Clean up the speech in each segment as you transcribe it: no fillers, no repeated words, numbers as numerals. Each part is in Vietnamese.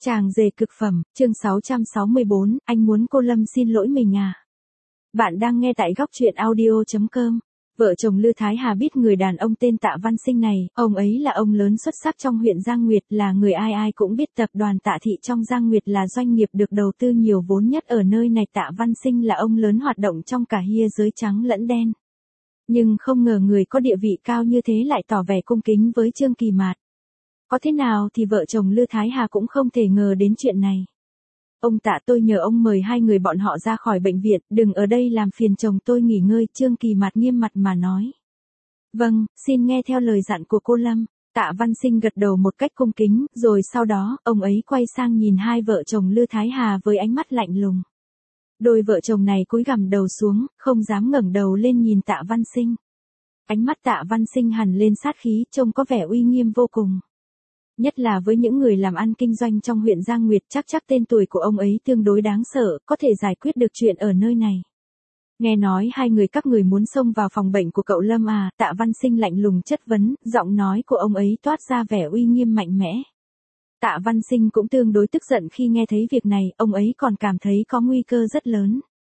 Chàng rể cực phẩm, chương 664, anh muốn cô Lâm xin lỗi mình à? Bạn đang nghe tại góc truyện audio.com. Vợ chồng Lư Thái Hà biết người đàn ông tên Tạ Văn Sinh này, ông ấy là ông lớn xuất sắc trong huyện Giang Nguyệt, là người ai ai cũng biết. Tập đoàn Tạ Thị trong Giang Nguyệt là doanh nghiệp được đầu tư nhiều vốn nhất ở nơi này. Tạ Văn Sinh là ông lớn hoạt động trong cả hia giới trắng lẫn đen. Nhưng không ngờ người có địa vị cao như thế lại tỏ vẻ cung kính với Trương Kỳ Mạt. Có thế nào thì vợ chồng Lư Thái Hà cũng không thể ngờ đến chuyện này. Ông Tạ, tôi nhờ ông mời hai người bọn họ ra khỏi bệnh viện, đừng ở đây làm phiền chồng tôi nghỉ ngơi. Trương Kỳ Mạt nghiêm mặt mà nói. Vâng, xin nghe theo lời dặn của cô Lâm. Tạ Văn Sinh gật đầu một cách cung kính, rồi sau đó, ông ấy quay sang nhìn hai vợ chồng Lư Thái Hà với ánh mắt lạnh lùng. Đôi vợ chồng này cúi gằm đầu xuống, không dám ngẩng đầu lên nhìn Tạ Văn Sinh. Ánh mắt Tạ Văn Sinh hằn lên sát khí, trông có vẻ uy nghiêm vô cùng. Nhất là với những người làm ăn kinh doanh trong huyện Giang Nguyệt, chắc tên tuổi của ông ấy tương đối đáng sợ, có thể giải quyết được chuyện ở nơi này. Nghe nói hai người các người muốn xông vào phòng bệnh của cậu Lâm à? Tạ Văn Sinh lạnh lùng chất vấn, giọng nói của ông ấy toát ra vẻ uy nghiêm mạnh mẽ. Tạ Văn Sinh cũng tương đối tức giận khi nghe thấy việc này, ông ấy còn cảm thấy có nguy cơ rất lớn.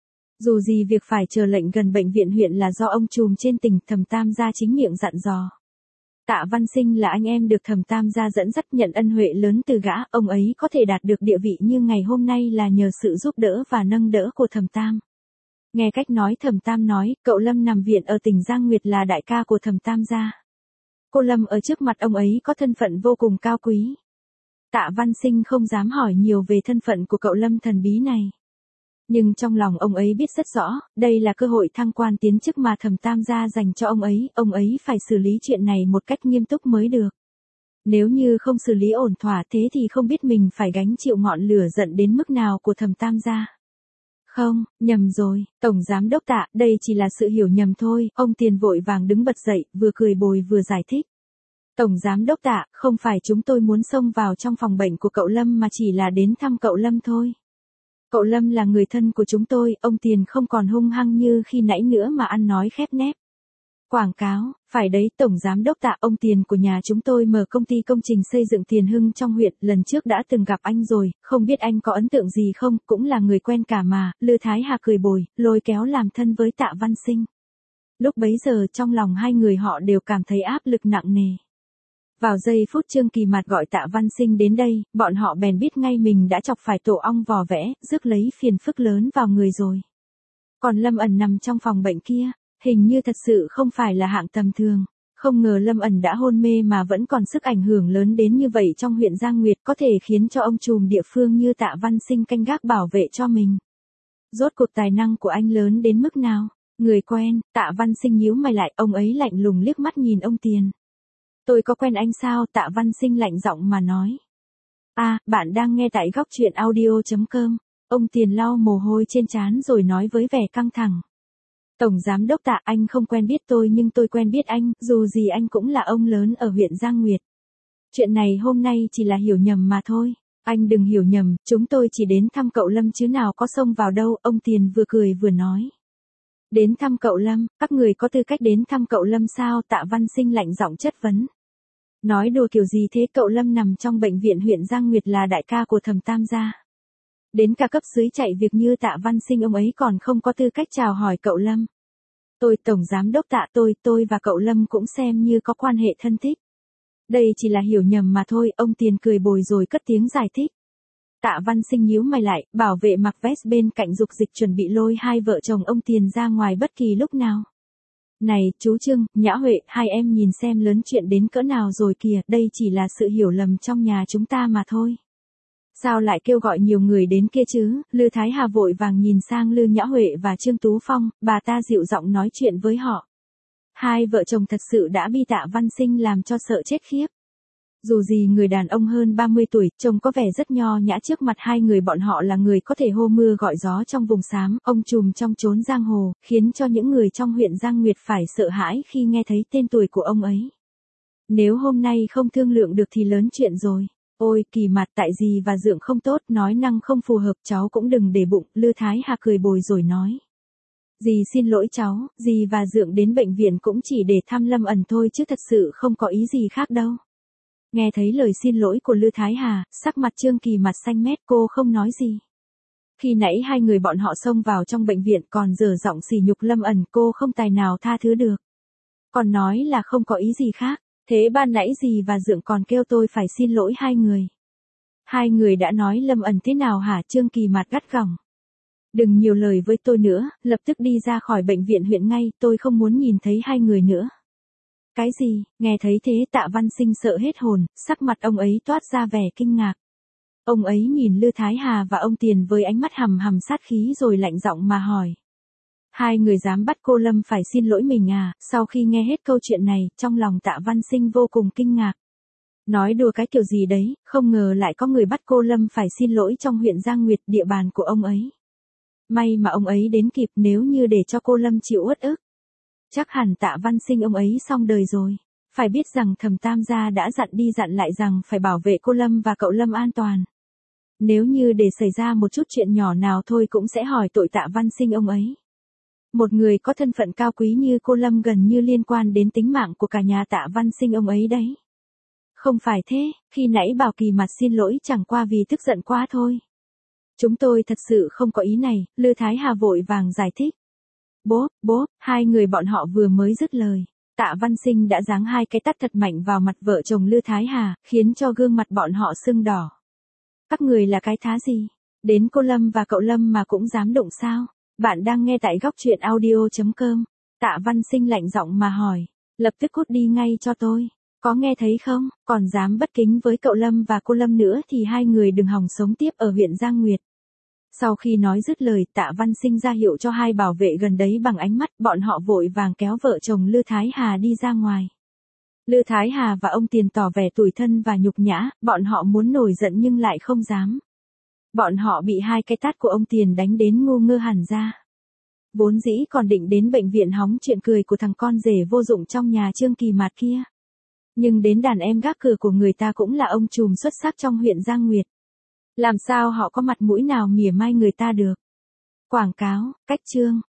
Dù gì việc phải chờ lệnh gần bệnh viện huyện là do ông trùm trên tỉnh. Thẩm Tam gia chính miệng dặn dò. Tạ Văn Sinh là anh em được Thẩm Tam gia dẫn dắt, nhận ân huệ lớn từ gã, ông ấy có thể đạt được địa vị như ngày hôm nay là nhờ sự giúp đỡ và nâng đỡ của Thẩm Tam. Nghe cách nói Thẩm Tam nói, cậu Lâm nằm viện ở tỉnh Giang Nguyệt là đại ca của Thẩm Tam gia. Cô Lâm ở trước mặt ông ấy có thân phận vô cùng cao quý. Tạ Văn Sinh không dám hỏi nhiều về thân phận của cậu Lâm thần bí này. Nhưng trong lòng ông ấy biết rất rõ, đây là cơ hội thăng quan tiến chức mà Thẩm Tam gia dành cho ông ấy phải xử lý chuyện này một cách nghiêm túc mới được. Nếu như không xử lý ổn thỏa thế thì không biết mình phải gánh chịu ngọn lửa giận đến mức nào của Thẩm Tam gia. Không, nhầm rồi, Tổng Giám Đốc Tạ, đây chỉ là sự hiểu nhầm thôi. Ông Tiền vội vàng đứng bật dậy, vừa cười bồi vừa giải thích. Tổng Giám Đốc Tạ, không phải chúng tôi muốn xông vào trong phòng bệnh của cậu Lâm mà chỉ là đến thăm cậu Lâm thôi. Cậu Lâm là người thân của chúng tôi, ông Tiền không còn hung hăng như khi nãy nữa mà ăn nói khép nép. Quảng cáo, phải đấy Tổng Giám Đốc Tạ, ông Tiền của nhà chúng tôi mở công ty công trình xây dựng Tiền Hưng trong huyện, lần trước đã từng gặp anh rồi, không biết anh có ấn tượng gì không, cũng là người quen cả mà. Lư Thái Hà cười bồi, lôi kéo làm thân với Tạ Văn Sinh. Lúc bấy giờ trong lòng hai người họ đều cảm thấy áp lực nặng nề. Vào giây phút Trương Kỳ Mạt gọi Tạ Văn Sinh đến đây, bọn họ bèn biết ngay mình đã chọc phải tổ ong vò vẽ, rước lấy phiền phức lớn vào người rồi. Còn Lâm Ẩn nằm trong phòng bệnh kia, hình như thật sự không phải là hạng tầm thường. Không ngờ Lâm Ẩn đã hôn mê mà vẫn còn sức ảnh hưởng lớn đến như vậy trong huyện Giang Nguyệt, có thể khiến cho ông trùm địa phương như Tạ Văn Sinh canh gác bảo vệ cho mình. Rốt cuộc tài năng của anh lớn đến mức nào? Người quen, Tạ Văn Sinh nhíu mày lại, ông ấy lạnh lùng liếc mắt nhìn ông Tiền. Tôi có quen anh sao? Tạ Văn Sinh lạnh giọng mà nói. À, bạn đang nghe tại góc truyện audio.com. Ông Tiền lau mồ hôi trên trán rồi nói với vẻ căng thẳng. Tổng Giám Đốc Tạ, anh không quen biết tôi nhưng tôi quen biết anh, dù gì anh cũng là ông lớn ở huyện Giang Nguyệt. Chuyện này hôm nay chỉ là hiểu nhầm mà thôi. Anh đừng hiểu nhầm, chúng tôi chỉ đến thăm cậu Lâm chứ nào có xông vào đâu. Ông Tiền vừa cười vừa nói. Đến thăm cậu Lâm, các người có tư cách đến thăm cậu Lâm sao? Tạ Văn Sinh lạnh giọng chất vấn. Nói đùa kiểu gì thế? Cậu Lâm nằm trong bệnh viện huyện Giang Nguyệt là đại ca của Thẩm Tam gia. Đến cả cấp dưới chạy việc như Tạ Văn Sinh ông ấy còn không có tư cách chào hỏi cậu Lâm. Tôi Tổng Giám Đốc Tạ, tôi và cậu Lâm cũng xem như có quan hệ thân thích. Đây chỉ là hiểu nhầm mà thôi. Ông Tiền cười bồi rồi cất tiếng giải thích. Tạ Văn Sinh nhíu mày lại, bảo vệ mặc vest bên cạnh dục dịch chuẩn bị lôi hai vợ chồng ông Tiền ra ngoài bất kỳ lúc nào. Này, chú Trương, Nhã Huệ, hai em nhìn xem lớn chuyện đến cỡ nào rồi kìa, đây chỉ là sự hiểu lầm trong nhà chúng ta mà thôi. Sao lại kêu gọi nhiều người đến kia chứ? Lư Thái Hà vội vàng nhìn sang Lư Nhã Huệ và Trương Tú Phong, bà ta dịu giọng nói chuyện với họ. Hai vợ chồng thật sự đã bị Tạ Văn Sinh làm cho sợ chết khiếp. Dù gì người đàn ông hơn 30 tuổi, trông có vẻ rất nho nhã, trước mặt hai người bọn họ là người có thể hô mưa gọi gió trong vùng xám, ông trùm trong chốn giang hồ, khiến cho những người trong huyện Giang Nguyệt phải sợ hãi khi nghe thấy tên tuổi của ông ấy. Nếu hôm nay không thương lượng được thì lớn chuyện rồi. Ôi, Kỳ Mạt, tại dì và Dượng không tốt, nói năng không phù hợp, cháu cũng đừng để bụng. Lư Thái Hà cười bồi rồi nói. Dì xin lỗi cháu, dì và Dượng đến bệnh viện cũng chỉ để thăm Lâm Ẩn thôi chứ thật sự không có ý gì khác đâu. Nghe thấy lời xin lỗi của Lư Thái Hà, sắc mặt Trương Kỳ mặt xanh mét, cô không nói gì. Khi nãy hai người bọn họ xông vào trong bệnh viện còn giở giọng sỉ nhục Lâm ẩn, cô không tài nào tha thứ được. Còn nói là không có ý gì khác, thế ban nãy gì và Dượng còn kêu tôi phải xin lỗi hai người. Hai người đã nói Lâm ẩn thế nào hả? Trương Kỳ mặt gắt gỏng. Đừng nhiều lời với tôi nữa, lập tức đi ra khỏi bệnh viện huyện ngay, tôi không muốn nhìn thấy hai người nữa. Cái gì? Nghe thấy thế Tạ Văn Sinh sợ hết hồn, sắc mặt ông ấy toát ra vẻ kinh ngạc. Ông ấy nhìn Lư Thái Hà và ông Tiền với ánh mắt hằm hằm sát khí rồi lạnh giọng mà hỏi. Hai người dám bắt cô Lâm phải xin lỗi mình à? Sau khi nghe hết câu chuyện này, trong lòng Tạ Văn Sinh vô cùng kinh ngạc. Nói đùa cái kiểu gì đấy, không ngờ lại có người bắt cô Lâm phải xin lỗi trong huyện Giang Nguyệt, địa bàn của ông ấy. May mà ông ấy đến kịp, nếu như để cho cô Lâm chịu uất ức. Chắc hẳn Tạ Văn Sinh ông ấy xong đời rồi. Phải biết rằng Thẩm Tam gia đã dặn đi dặn lại rằng phải bảo vệ cô Lâm và cậu Lâm an toàn. Nếu như để xảy ra một chút chuyện nhỏ nào thôi cũng sẽ hỏi tội Tạ Văn Sinh ông ấy. Một người có thân phận cao quý như cô Lâm gần như liên quan đến tính mạng của cả nhà Tạ Văn Sinh ông ấy đấy. Không phải thế, khi nãy Bảo Kỳ mặt xin lỗi chẳng qua vì tức giận quá thôi. Chúng tôi thật sự không có ý này, Lư Thái Hà vội vàng giải thích. Bố, hai người bọn họ vừa mới dứt lời. Tạ Văn Sinh đã giáng hai cái tát thật mạnh vào mặt vợ chồng Lư Thái Hà, khiến cho gương mặt bọn họ sưng đỏ. Các người là cái thá gì? Đến cô Lâm và cậu Lâm mà cũng dám đụng sao? Bạn đang nghe tại góc truyện audio.com. Tạ Văn Sinh lạnh giọng mà hỏi. Lập tức cút đi ngay cho tôi. Có nghe thấy không? Còn dám bất kính với cậu Lâm và cô Lâm nữa thì hai người đừng hòng sống tiếp ở huyện Giang Nguyệt. Sau khi nói dứt lời, Tạ Văn Sinh ra hiệu cho hai bảo vệ gần đấy bằng ánh mắt, bọn họ vội vàng kéo vợ chồng Lư Thái Hà đi ra ngoài. Lư Thái Hà và ông Tiền tỏ vẻ tủi thân và nhục nhã, bọn họ muốn nổi giận nhưng lại không dám. Bọn họ bị hai cái tát của ông Tiền đánh đến ngu ngơ hẳn ra. Vốn dĩ còn định đến bệnh viện hóng chuyện cười của thằng con rể vô dụng trong nhà Trương Kỳ Mạt kia. Nhưng đến đàn em gác cửa của người ta cũng là ông trùm xuất sắc trong huyện Giang Nguyệt. Làm sao họ có mặt mũi nào mỉa mai người ta được. Quảng cáo, cách chương.